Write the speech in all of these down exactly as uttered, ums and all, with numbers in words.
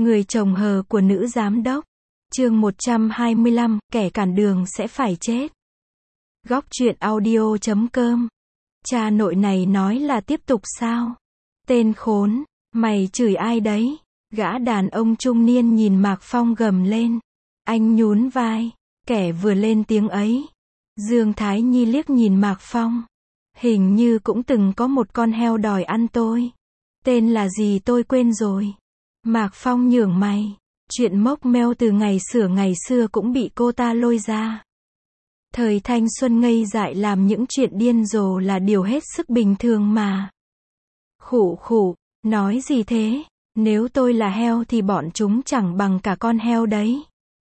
Người chồng hờ của nữ giám đốc. Chương một trăm hai mươi lăm, kẻ cản đường sẽ phải chết. Góc truyện audio chấm com. Cha nội này nói là tiếp tục sao? Tên khốn, mày chửi ai đấy? Gã đàn ông trung niên nhìn Mạc Phong gầm lên. Anh nhún vai. Kẻ vừa lên tiếng ấy. Dương Thái Nhi liếc nhìn Mạc Phong. Hình như cũng từng có một con heo đòi ăn tôi. Tên là gì tôi quên rồi. Mạc Phong nhướng mày. Chuyện mốc meo từ ngày xưa ngày xưa cũng bị cô ta lôi ra. Thời thanh xuân ngây dại làm những chuyện điên rồ là điều hết sức bình thường mà. Khụ khụ, nói gì thế? Nếu tôi là heo thì bọn chúng chẳng bằng cả con heo đấy.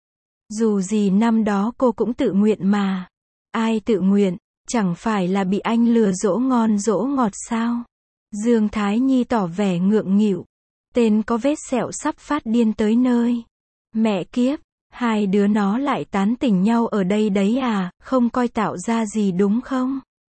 Dù gì năm đó cô cũng tự nguyện mà. Ai tự nguyện, chẳng phải là bị anh lừa dỗ ngon dỗ ngọt sao? Dương Thái Nhi tỏ vẻ ngượng nghịu. Tên có vết sẹo sắp phát điên tới nơi. Mẹ kiếp, hai đứa nó lại tán tỉnh nhau ở đây đấy à, không coi tạo ra gì đúng không?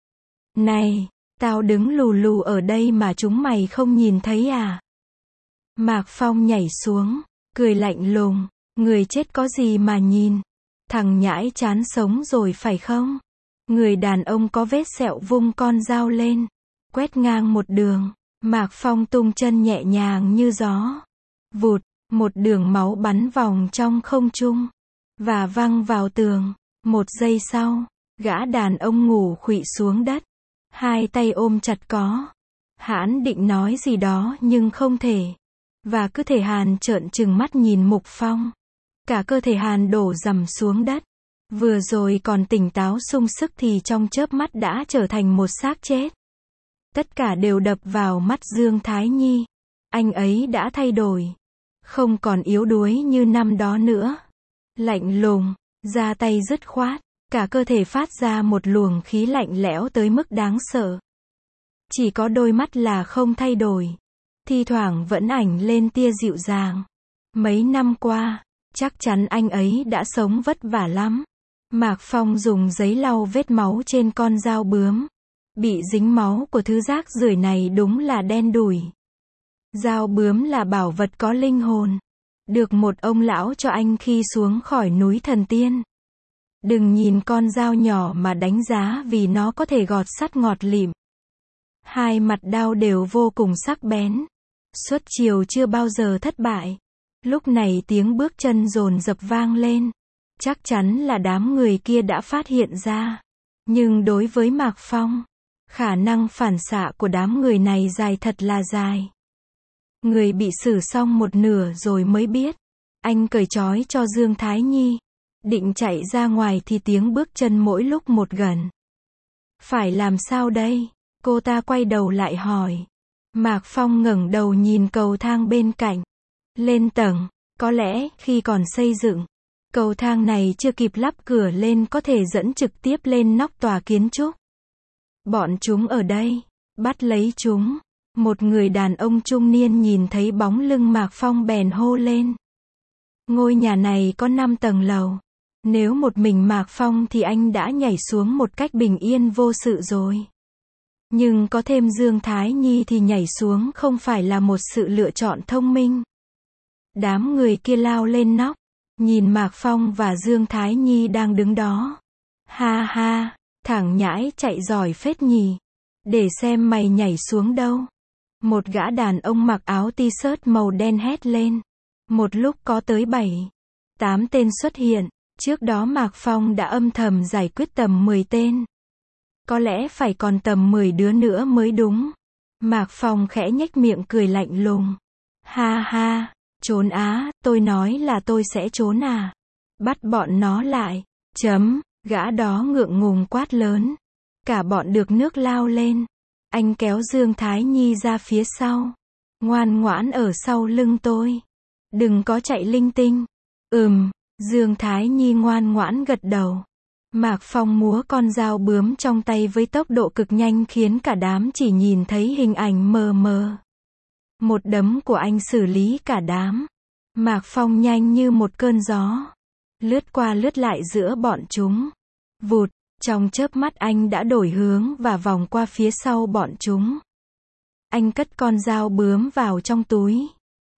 Này, tao đứng lù lù ở đây mà chúng mày không nhìn thấy à? Mạc Phong nhảy xuống, cười lạnh lùng, người chết có gì mà nhìn? Thằng nhãi chán sống rồi phải không? Người đàn ông có vết sẹo vung con dao lên, quét ngang một đường. Mạc Phong tung chân nhẹ nhàng như gió. Vụt, một đường máu bắn vòng trong không trung, và văng vào tường. Một giây sau, gã đàn ông ngủ khuỵu xuống đất. Hai tay ôm chặt có. Hãn định nói gì đó nhưng không thể. Và cứ thể Hàn trợn trừng mắt nhìn Mục Phong. Cả cơ thể Hàn đổ rầm xuống đất. Vừa rồi còn tỉnh táo sung sức thì trong chớp mắt đã trở thành một xác chết. Tất cả đều đập vào mắt Dương Thái Nhi. Anh ấy đã thay đổi. Không còn yếu đuối như năm đó nữa. Lạnh lùng, ra tay dứt khoát. Cả cơ thể phát ra một luồng khí lạnh lẽo tới mức đáng sợ. Chỉ có đôi mắt là không thay đổi. Thi thoảng vẫn ảnh lên tia dịu dàng. Mấy năm qua, chắc chắn anh ấy đã sống vất vả lắm. Mạc Phong dùng giấy lau vết máu trên con dao bướm. Bị dính máu của thứ rác rưởi này đúng là đen đủi. Dao bướm là bảo vật có linh hồn. Được một ông lão cho anh khi xuống khỏi núi Thần Tiên. Đừng nhìn con dao nhỏ mà đánh giá vì nó có thể gọt sắt ngọt lịm. Hai mặt đao đều vô cùng sắc bén. Xuất chiều chưa bao giờ thất bại. Lúc này tiếng bước chân dồn dập vang lên. Chắc chắn là đám người kia đã phát hiện ra. Nhưng đối với Mạc Phong, khả năng phản xạ của đám người này dài thật là dài. Người bị xử xong một nửa rồi mới biết. Anh cởi trói cho Dương Thái Nhi. Định chạy ra ngoài thì tiếng bước chân mỗi lúc một gần. Phải làm sao đây? Cô ta quay đầu lại hỏi. Mạc Phong ngẩng đầu nhìn cầu thang bên cạnh. Lên tầng, có lẽ khi còn xây dựng, cầu thang này chưa kịp lắp cửa lên có thể dẫn trực tiếp lên nóc tòa kiến trúc. Bọn chúng ở đây, bắt lấy chúng. Một người đàn ông trung niên nhìn thấy bóng lưng Mạc Phong bèn hô lên. Ngôi nhà này có năm tầng lầu. Nếu một mình Mạc Phong thì anh đã nhảy xuống một cách bình yên vô sự rồi. Nhưng có thêm Dương Thái Nhi thì nhảy xuống không phải là một sự lựa chọn thông minh. Đám người kia lao lên nóc, nhìn Mạc Phong và Dương Thái Nhi đang đứng đó. Ha ha, thằng nhãi chạy giỏi phết nhỉ. Để xem mày nhảy xuống đâu. Một gã đàn ông mặc áo t-shirt màu đen hét lên. Một lúc có tới bảy, tám tên xuất hiện. Trước đó Mạc Phong đã âm thầm giải quyết tầm mười tên. Có lẽ phải còn tầm mười đứa nữa mới đúng. Mạc Phong khẽ nhếch miệng cười lạnh lùng. Ha ha, trốn á, tôi nói là tôi sẽ trốn à. Bắt bọn nó lại. Chấm, gã đó ngượng ngùng quát lớn. Cả bọn được nước lao lên. Anh kéo Dương Thái Nhi ra phía sau. Ngoan ngoãn ở sau lưng tôi. Đừng có chạy linh tinh. Ừm, Dương Thái Nhi ngoan ngoãn gật đầu. Mạc Phong múa con dao bướm trong tay với tốc độ cực nhanh khiến cả đám chỉ nhìn thấy hình ảnh mờ mờ. Một đấm của anh xử lý cả đám. Mạc Phong nhanh như một cơn gió. Lướt qua lướt lại giữa bọn chúng. Vụt, trong chớp mắt anh đã đổi hướng và vòng qua phía sau bọn chúng. Anh cất con dao bướm vào trong túi.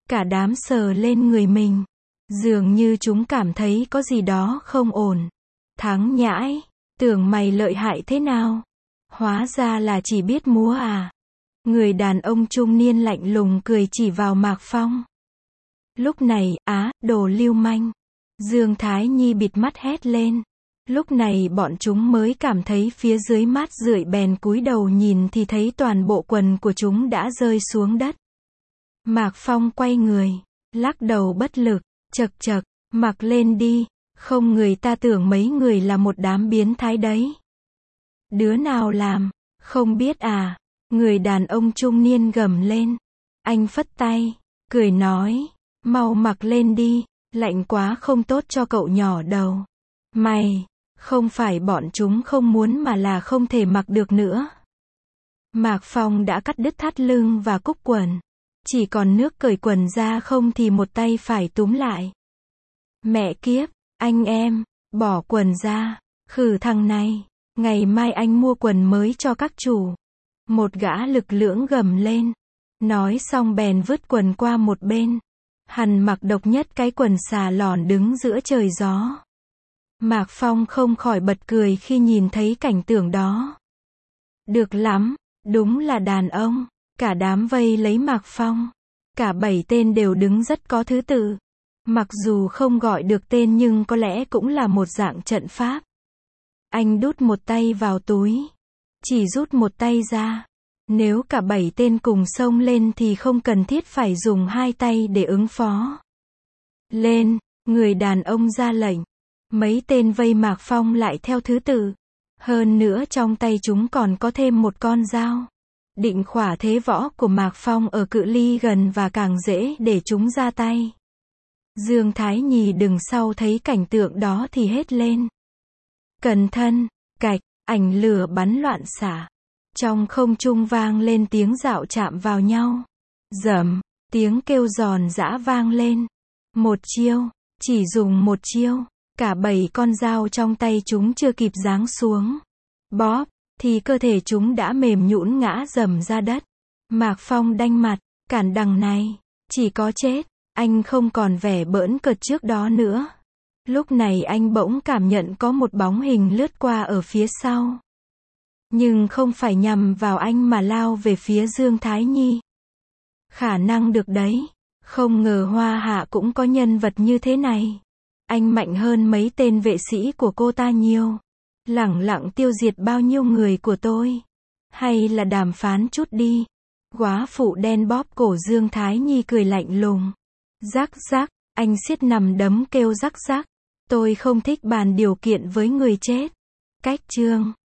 Cả đám sờ lên người mình. Dường như chúng cảm thấy có gì đó không ổn. Thắng nhãi, tưởng mày lợi hại thế nào? Hóa ra là chỉ biết múa à? Người đàn ông trung niên lạnh lùng cười chỉ vào Mạc Phong. Lúc này, á, đồ lưu manh. Dương Thái Nhi bịt mắt hét lên. Lúc này bọn chúng mới cảm thấy phía dưới mát rượi bèn cúi đầu nhìn thì thấy toàn bộ quần của chúng đã rơi xuống đất. Mạc Phong quay người, lắc đầu bất lực, chậc chậc, mặc lên đi, không người ta tưởng mấy người là một đám biến thái đấy. Đứa nào làm, không biết à, người đàn ông trung niên gầm lên. Anh phất tay, cười nói, mau mặc lên đi, lạnh quá không tốt cho cậu nhỏ đâu. Mày, không phải bọn chúng không muốn mà là không thể mặc được nữa. Mạc Phong đã cắt đứt thắt lưng và cúc quần. Chỉ còn nước cởi quần ra không thì một tay phải túm lại. Mẹ kiếp, anh em, bỏ quần ra, khử thằng này, ngày mai anh mua quần mới cho các chủ. Một gã lực lưỡng gầm lên. Nói xong bèn vứt quần qua một bên. Hắn mặc độc nhất cái quần xà lòn đứng giữa trời gió. Mạc Phong không khỏi bật cười khi nhìn thấy cảnh tượng đó. Được lắm, đúng là đàn ông. Cả đám vây lấy Mạc Phong. Cả bảy tên đều đứng rất có thứ tự. Mặc dù không gọi được tên nhưng có lẽ cũng là một dạng trận pháp. Anh đút một tay vào túi. Chỉ rút một tay ra. Nếu cả bảy tên cùng xông lên thì không cần thiết phải dùng hai tay để ứng phó. Lên, người đàn ông ra lệnh. Mấy tên vây Mạc Phong lại theo thứ tự. Hơn nữa trong tay chúng còn có thêm một con dao. Định khỏa thế võ của Mạc Phong ở cự ly gần và càng dễ để chúng ra tay. Dương Thái Nhi đằng sau thấy cảnh tượng đó thì hét lên. Cẩn thận, cạch, ảnh lửa bắn loạn xạ. Trong không trung vang lên tiếng dạo chạm vào nhau. Dầm, tiếng kêu giòn giã vang lên. Một chiêu, chỉ dùng một chiêu, cả bảy con dao trong tay chúng chưa kịp giáng xuống. Bóp, thì cơ thể chúng đã mềm nhũn ngã rầm ra đất. Mạc Phong đanh mặt, cản đằng này, chỉ có chết, anh không còn vẻ bỡn cợt trước đó nữa. Lúc này anh bỗng cảm nhận có một bóng hình lướt qua ở phía sau. Nhưng không phải nhằm vào anh mà lao về phía Dương Thái Nhi. Khả năng được đấy, không ngờ Hoa Hạ cũng có nhân vật như thế này. Anh mạnh hơn mấy tên vệ sĩ của cô ta nhiều. Lẳng lặng tiêu diệt bao nhiêu người của tôi. Hay là đàm phán chút đi. Góa phụ đen bóp cổ Dương Thái Nhi cười lạnh lùng. Rắc rắc, anh siết nằm đấm kêu rắc rắc. Tôi không thích bàn điều kiện với người chết. Cách chương